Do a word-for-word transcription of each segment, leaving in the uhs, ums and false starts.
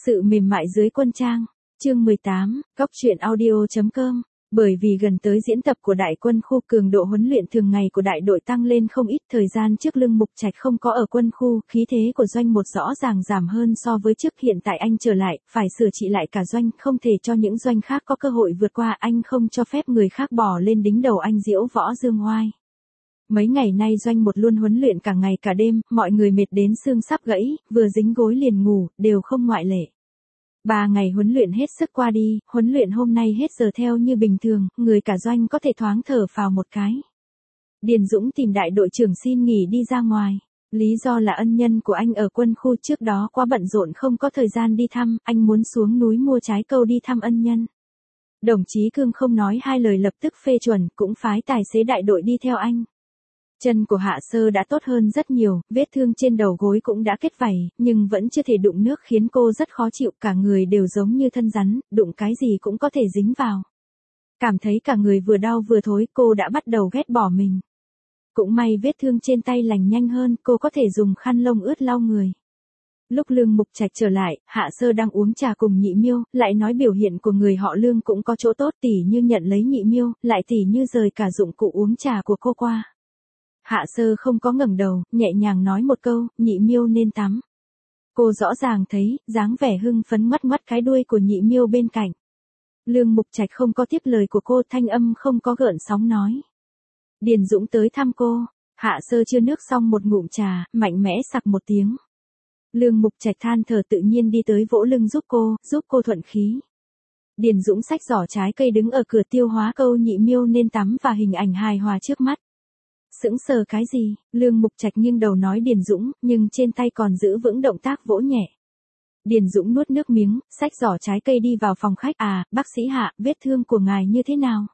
Sự mềm mại dưới quân trang, chương mười tám, cóc truyện audio chấm com. Bởi vì gần tới diễn tập của đại quân khu, cường độ huấn luyện thường ngày của đại đội tăng lên không ít. Thời gian trước Lương Mục Trạch không có ở quân khu, khí thế của doanh một rõ ràng giảm hơn so với trước. Hiện tại anh trở lại, phải sửa trị lại cả doanh, không thể cho những doanh khác có cơ hội vượt qua. Anh không cho phép người khác bò lên đính đầu anh diễu võ dương oai. Mấy ngày nay doanh một luôn huấn luyện cả ngày cả đêm, mọi người mệt đến xương sắp gãy, vừa dính gối liền ngủ, đều không ngoại lệ. Ba ngày huấn luyện hết sức qua đi, huấn luyện hôm nay hết giờ theo như bình thường, người cả doanh có thể thoáng thở phào một cái. Điền Dũng tìm đại đội trưởng xin nghỉ đi ra ngoài. Lý do là ân nhân của anh ở quân khu trước đó quá bận rộn không có thời gian đi thăm, anh muốn xuống núi mua trái câu đi thăm ân nhân. Đồng chí Cương không nói hai lời lập tức phê chuẩn, cũng phái tài xế đại đội đi theo anh. Chân của Hạ Sơ đã tốt hơn rất nhiều, vết thương trên đầu gối cũng đã kết vảy, nhưng vẫn chưa thể đụng nước khiến cô rất khó chịu, cả người đều giống như thân rắn, đụng cái gì cũng có thể dính vào. Cảm thấy cả người vừa đau vừa thối, cô đã bắt đầu ghét bỏ mình. Cũng may vết thương trên tay lành nhanh hơn, cô có thể dùng khăn lông ướt lau người. Lúc Lương Mục Trạch trở lại, Hạ Sơ đang uống trà cùng Nhị Miêu, lại nói biểu hiện của người họ Lương cũng có chỗ tốt, tỉ như nhận lấy Nhị Miêu, lại tỉ như rời cả dụng cụ uống trà của cô qua. Hạ Sơ không có ngẩng đầu, nhẹ nhàng nói một câu, Nhị Miêu nên tắm. Cô rõ ràng thấy, dáng vẻ hưng phấn ngoắt ngoắt cái đuôi của Nhị Miêu bên cạnh. Lương Mục Trạch không có tiếp lời của cô, thanh âm không có gợn sóng nói. Điền Dũng tới thăm cô. Hạ Sơ chưa nước xong một ngụm trà, mạnh mẽ sặc một tiếng. Lương Mục Trạch than thở tự nhiên đi tới vỗ lưng giúp cô, giúp cô thuận khí. Điền Dũng xách giỏ trái cây đứng ở cửa tiêu hóa câu Nhị Miêu nên tắm và hình ảnh hài hòa trước mắt. Sững sờ cái gì, Lương Mục Trạch nghiêng đầu nói Điền Dũng, nhưng trên tay còn giữ vững động tác vỗ nhẹ. Điền Dũng nuốt nước miếng, xách giỏ trái cây đi vào phòng khách. À, bác sĩ Hạ, vết thương của ngài như thế nào?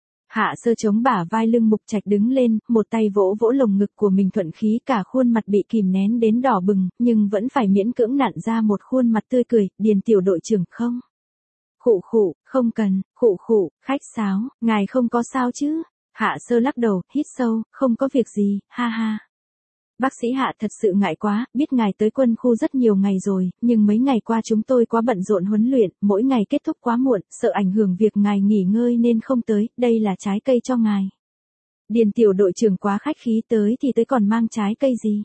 Hạ Sơ chống bả vai Lương Mục Trạch đứng lên, một tay vỗ vỗ lồng ngực của mình thuận khí, cả khuôn mặt bị kìm nén đến đỏ bừng, nhưng vẫn phải miễn cưỡng nặn ra một khuôn mặt tươi cười. Điền tiểu đội trưởng không? Khụ khụ, không cần, khụ khụ, khách sáo, ngài không có sao chứ? Hạ Sơ lắc đầu, hít sâu, không có việc gì, ha ha. Bác sĩ Hạ thật sự ngại quá, biết ngài tới quân khu rất nhiều ngày rồi, nhưng mấy ngày qua chúng tôi quá bận rộn huấn luyện, mỗi ngày kết thúc quá muộn, sợ ảnh hưởng việc ngài nghỉ ngơi nên không tới, đây là trái cây cho ngài. Điền tiểu đội trưởng quá khách khí, tới thì tới còn mang trái cây gì?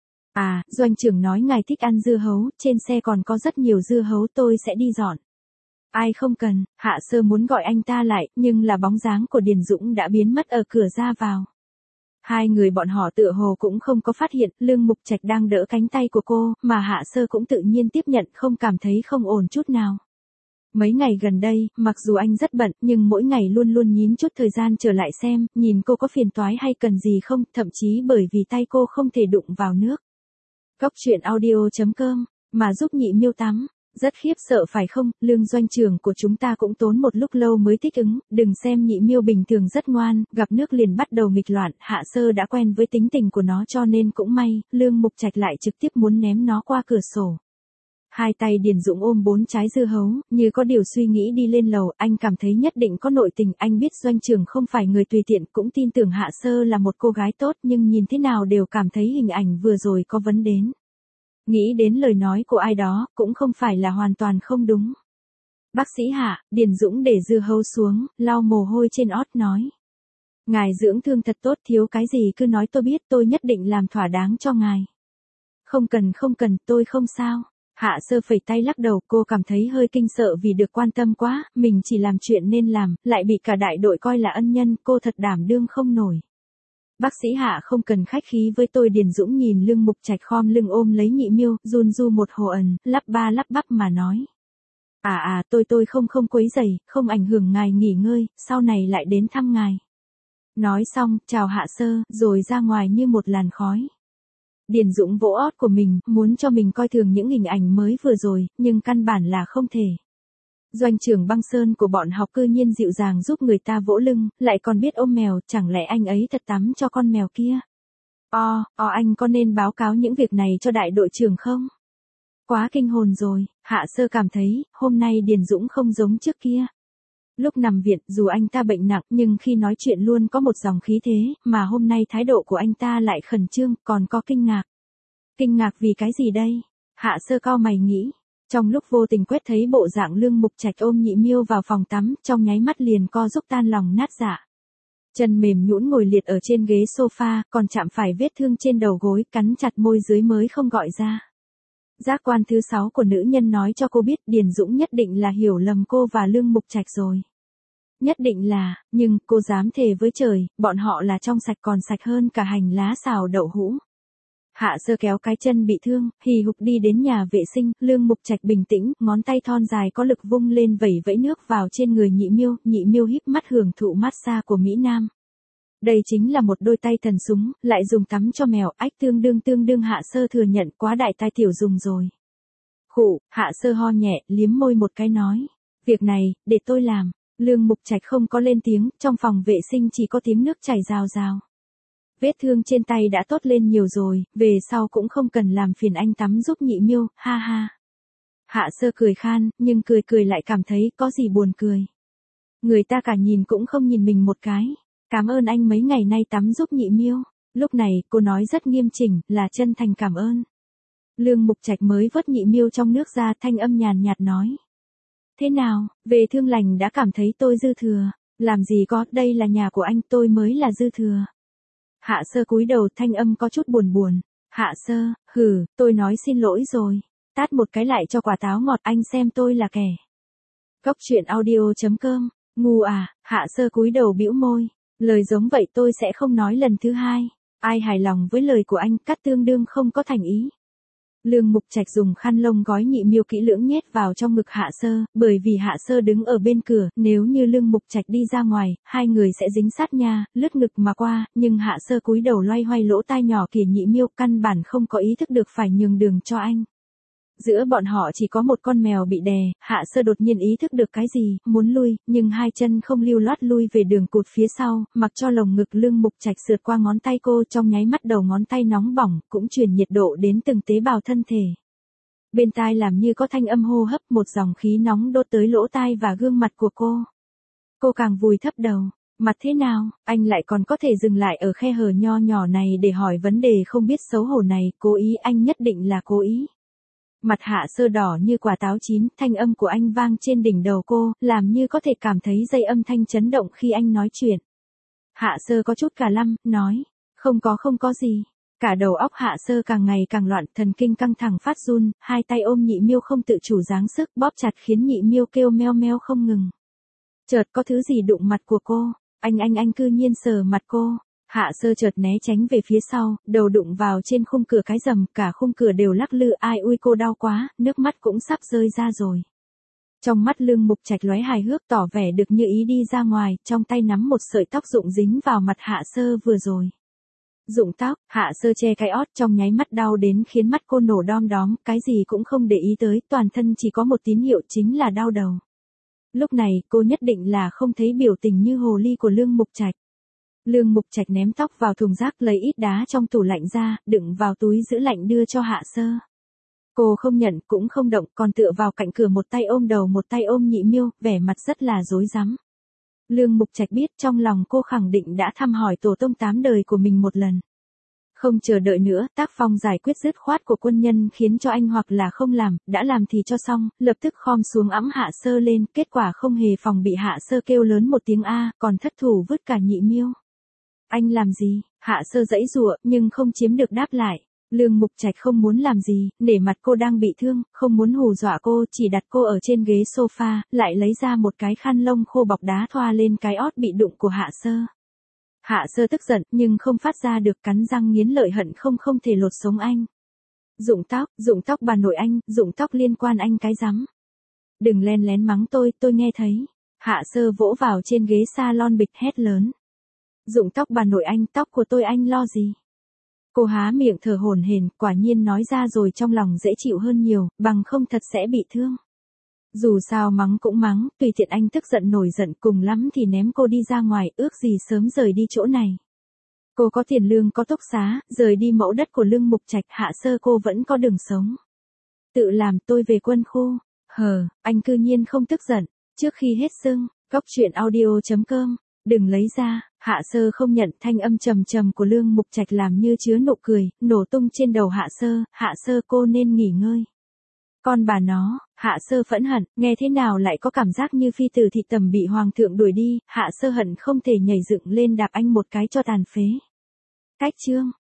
À, doanh trưởng nói ngài thích ăn dưa hấu, trên xe còn có rất nhiều dưa hấu, tôi sẽ đi dọn. Ai không cần, Hạ Sơ muốn gọi anh ta lại, nhưng là bóng dáng của Điền Dũng đã biến mất ở cửa ra vào. Hai người bọn họ tựa hồ cũng không có phát hiện, Lương Mục Trạch đang đỡ cánh tay của cô, mà Hạ Sơ cũng tự nhiên tiếp nhận, không cảm thấy không ổn chút nào. Mấy ngày gần đây, mặc dù anh rất bận, nhưng mỗi ngày luôn luôn nhín chút thời gian trở lại xem, nhìn cô có phiền toái hay cần gì không, thậm chí bởi vì tay cô không thể đụng vào nước. Cóc truyện audio chấm com, mà giúp Nhị Miêu tắm. Rất khiếp sợ phải không, Lương doanh trưởng của chúng ta cũng tốn một lúc lâu mới thích ứng, đừng xem Nhị Miêu bình thường rất ngoan, gặp nước liền bắt đầu nghịch loạn, Hạ Sơ đã quen với tính tình của nó cho nên cũng may, Lương Mục Trạch lại trực tiếp muốn ném nó qua cửa sổ. Hai tay Điền Dũng ôm bốn trái dưa hấu, như có điều suy nghĩ đi lên lầu, anh cảm thấy nhất định có nội tình, anh biết doanh trưởng không phải người tùy tiện, cũng tin tưởng Hạ Sơ là một cô gái tốt, nhưng nhìn thế nào đều cảm thấy hình ảnh vừa rồi có vấn đề. Nghĩ đến lời nói của ai đó, cũng không phải là hoàn toàn không đúng. Bác sĩ Hạ, Điền Dũng để dưa hấu xuống, lau mồ hôi trên ót nói. Ngài dưỡng thương thật tốt, thiếu cái gì cứ nói tôi biết, tôi nhất định làm thỏa đáng cho ngài. Không cần không cần, tôi không sao. Hạ Sơ phẩy tay lắc đầu, cô cảm thấy hơi kinh sợ vì được quan tâm quá, mình chỉ làm chuyện nên làm, lại bị cả đại đội coi là ân nhân, cô thật đảm đương không nổi. Bác sĩ Hạ không cần khách khí với tôi. Điền Dũng nhìn Lương Mục Trạch khom lưng ôm lấy Nhị Miêu, run du một hồ ẩn, lắp ba lắp bắp mà nói. À à, tôi tôi không không quấy rầy, không ảnh hưởng ngài nghỉ ngơi, sau này lại đến thăm ngài. Nói xong, chào Hạ Sơ, rồi ra ngoài như một làn khói. Điền Dũng vỗ ót của mình, muốn cho mình coi thường những hình ảnh mới vừa rồi, nhưng căn bản là không thể. Doanh trưởng Băng Sơn của bọn học cư nhiên dịu dàng giúp người ta vỗ lưng, lại còn biết ôm mèo, chẳng lẽ anh ấy thật tắm cho con mèo kia? O, o anh có nên báo cáo những việc này cho đại đội trưởng không? Quá kinh hồn rồi, Hạ Sơ cảm thấy, hôm nay Điền Dũng không giống trước kia. Lúc nằm viện, dù anh ta bệnh nặng, nhưng khi nói chuyện luôn có một dòng khí thế, mà hôm nay thái độ của anh ta lại khẩn trương, còn có kinh ngạc. Kinh ngạc vì cái gì đây? Hạ Sơ cau mày nghĩ. Trong lúc vô tình quét thấy bộ dạng Lương Mục Trạch ôm Nhị Miêu vào phòng tắm, trong nháy mắt liền co giúp tan lòng nát dạ. Chân mềm nhũn ngồi liệt ở trên ghế sofa, còn chạm phải vết thương trên đầu gối, cắn chặt môi dưới mới không gọi ra. Giác quan thứ sáu của nữ nhân nói cho cô biết Điền Dũng nhất định là hiểu lầm cô và Lương Mục Trạch rồi. Nhất định là, nhưng cô dám thề với trời, bọn họ là trong sạch còn sạch hơn cả hành lá xào đậu hũ. Hạ Sơ kéo cái chân bị thương, hì hục đi đến nhà vệ sinh, Lương Mục Trạch bình tĩnh, ngón tay thon dài có lực vung lên vẩy vẫy nước vào trên người Nhị Miêu, Nhị Miêu híp mắt hưởng thụ massage của Mỹ Nam. Đây chính là một đôi tay thần súng, lại dùng tắm cho mèo, ách tương đương tương đương Hạ Sơ thừa nhận quá đại tai tiểu dùng rồi. Khụ, Hạ Sơ ho nhẹ, liếm môi một cái nói, việc này, để tôi làm. Lương Mục Trạch không có lên tiếng, trong phòng vệ sinh chỉ có tiếng nước chảy rào rào. Vết thương trên tay đã tốt lên nhiều rồi, về sau cũng không cần làm phiền anh tắm giúp Nhị Miêu, ha ha. Hạ Sơ cười khan, nhưng cười cười lại cảm thấy có gì buồn cười. Người ta cả nhìn cũng không nhìn mình một cái. Cảm ơn anh mấy ngày nay tắm giúp Nhị Miêu. Lúc này, cô nói rất nghiêm chỉnh, là chân thành cảm ơn. Lương Mục Trạch mới vớt Nhị Miêu trong nước ra, thanh âm nhàn nhạt nói. Thế nào, về thương lành đã cảm thấy tôi dư thừa. Làm gì có, đây là nhà của anh, tôi mới là dư thừa. Hạ Sơ cúi đầu, thanh âm có chút buồn buồn. Hạ Sơ, hừ, tôi nói xin lỗi rồi. Tát một cái lại cho quả táo ngọt, anh xem tôi là kẻ. Góc truyện audio chấm com, ngu à, Hạ Sơ cúi đầu bĩu môi. Lời giống vậy tôi sẽ không nói lần thứ hai. Ai hài lòng với lời của anh, cắt tương đương không có thành ý. Lương Mục Trạch dùng khăn lông gói Nhị Miêu kỹ lưỡng nhét vào trong ngực Hạ Sơ, bởi vì Hạ Sơ đứng ở bên cửa, nếu như Lương Mục Trạch đi ra ngoài, hai người sẽ dính sát nha, lướt ngực mà qua, nhưng Hạ Sơ cúi đầu loay hoay lỗ tai nhỏ kìa Nhị Miêu, căn bản không có ý thức được phải nhường đường cho anh. Giữa bọn họ chỉ có một con mèo bị đè, Hạ Sơ đột nhiên ý thức được cái gì, muốn lui, nhưng hai chân không lưu loát lui về đường cụt phía sau, mặc cho lồng ngực Lương Mục Trạch sượt qua ngón tay cô, trong nháy mắt đầu ngón tay nóng bỏng, cũng truyền nhiệt độ đến từng tế bào thân thể. Bên tai làm như có thanh âm hô hấp, một dòng khí nóng đốt tới lỗ tai và gương mặt của cô. Cô càng vùi thấp đầu. Mặt thế nào, anh lại còn có thể dừng lại ở khe hở nho nhỏ này để hỏi vấn đề không biết xấu hổ này, cố ý, anh nhất định là cố ý. Mặt Hạ Sơ đỏ như quả táo chín, thanh âm của anh vang trên đỉnh đầu cô, làm như có thể cảm thấy dây âm thanh chấn động khi anh nói chuyện. Hạ Sơ có chút cả lăm, nói, không có không có gì. Cả đầu óc Hạ Sơ càng ngày càng loạn, thần kinh căng thẳng phát run, hai tay ôm Nhị Miêu không tự chủ giáng sức bóp chặt khiến Nhị Miêu kêu meo meo không ngừng. Chợt có thứ gì đụng mặt của cô, anh anh anh cư nhiên sờ mặt cô. Hạ Sơ chợt né tránh về phía sau, đầu đụng vào trên khung cửa cái rầm, cả khung cửa đều lắc lư, ai ui cô đau quá, nước mắt cũng sắp rơi ra rồi. Trong mắt Lương Mục Trạch lóe hài hước tỏ vẻ được như ý đi ra ngoài, trong tay nắm một sợi tóc rụng dính vào mặt Hạ Sơ vừa rồi. Rụng tóc, Hạ Sơ che cái ót trong nháy mắt đau đến khiến mắt cô nổ đom đóm, cái gì cũng không để ý tới, toàn thân chỉ có một tín hiệu chính là đau đầu. Lúc này, cô nhất định là không thấy biểu tình như hồ ly của Lương Mục Trạch. Lương Mục Trạch ném tóc vào thùng rác lấy ít đá trong tủ lạnh ra, đựng vào túi giữ lạnh đưa cho Hạ Sơ. Cô không nhận cũng không động, còn tựa vào cạnh cửa một tay ôm đầu một tay ôm Nhị Miêu, vẻ mặt rất là rối rắm. Lương Mục Trạch biết trong lòng cô khẳng định đã thăm hỏi tổ tông tám đời của mình một lần. Không chờ đợi nữa, tác phong giải quyết dứt khoát của quân nhân khiến cho anh hoặc là không làm, đã làm thì cho xong, lập tức khom xuống ẵm Hạ Sơ lên, kết quả không hề phòng bị Hạ Sơ kêu lớn một tiếng A, còn thất thủ vứt cả Nhị Miêu. Anh làm gì? Hạ Sơ giãy giụa, nhưng không chiếm được đáp lại. Lương Mục Trạch không muốn làm gì, nể mặt cô đang bị thương, không muốn hù dọa cô, chỉ đặt cô ở trên ghế sofa, lại lấy ra một cái khăn lông khô bọc đá thoa lên cái ót bị đụng của Hạ Sơ. Hạ Sơ tức giận, nhưng không phát ra được, cắn răng nghiến lợi hận không không thể lột sống anh. Rụng tóc, rụng tóc bà nội anh, rụng tóc liên quan anh cái rắm. Đừng len lén mắng tôi, tôi nghe thấy. Hạ Sơ vỗ vào trên ghế salon bịch hét lớn. Rụng tóc bà nội anh, tóc của tôi anh lo gì? Cô há miệng thở hổn hển, quả nhiên nói ra rồi trong lòng dễ chịu hơn nhiều, bằng không thật sẽ bị thương. Dù sao mắng cũng mắng, tùy tiện anh tức giận nổi giận, cùng lắm thì ném cô đi ra ngoài, ước gì sớm rời đi chỗ này. Cô có tiền lương có túc xá, rời đi mẫu đất của Lương Mục Trạch, Hạ Sơ cô vẫn có đường sống. Tự làm, tôi về quân khu. Hờ, anh cư nhiên không tức giận, trước khi hết sưng, góc truyện audio chấm com. Đừng lấy ra. Hạ Sơ không nhận, thanh âm trầm trầm của Lương Mục Trạch làm như chứa nụ cười, nổ tung trên đầu Hạ Sơ. Hạ Sơ cô nên nghỉ ngơi. Con bà nó, Hạ Sơ phẫn hận, nghe thế nào lại có cảm giác như phi tử thị tầm bị hoàng thượng đuổi đi, Hạ Sơ hận không thể nhảy dựng lên đạp anh một cái cho tàn phế. Cách chương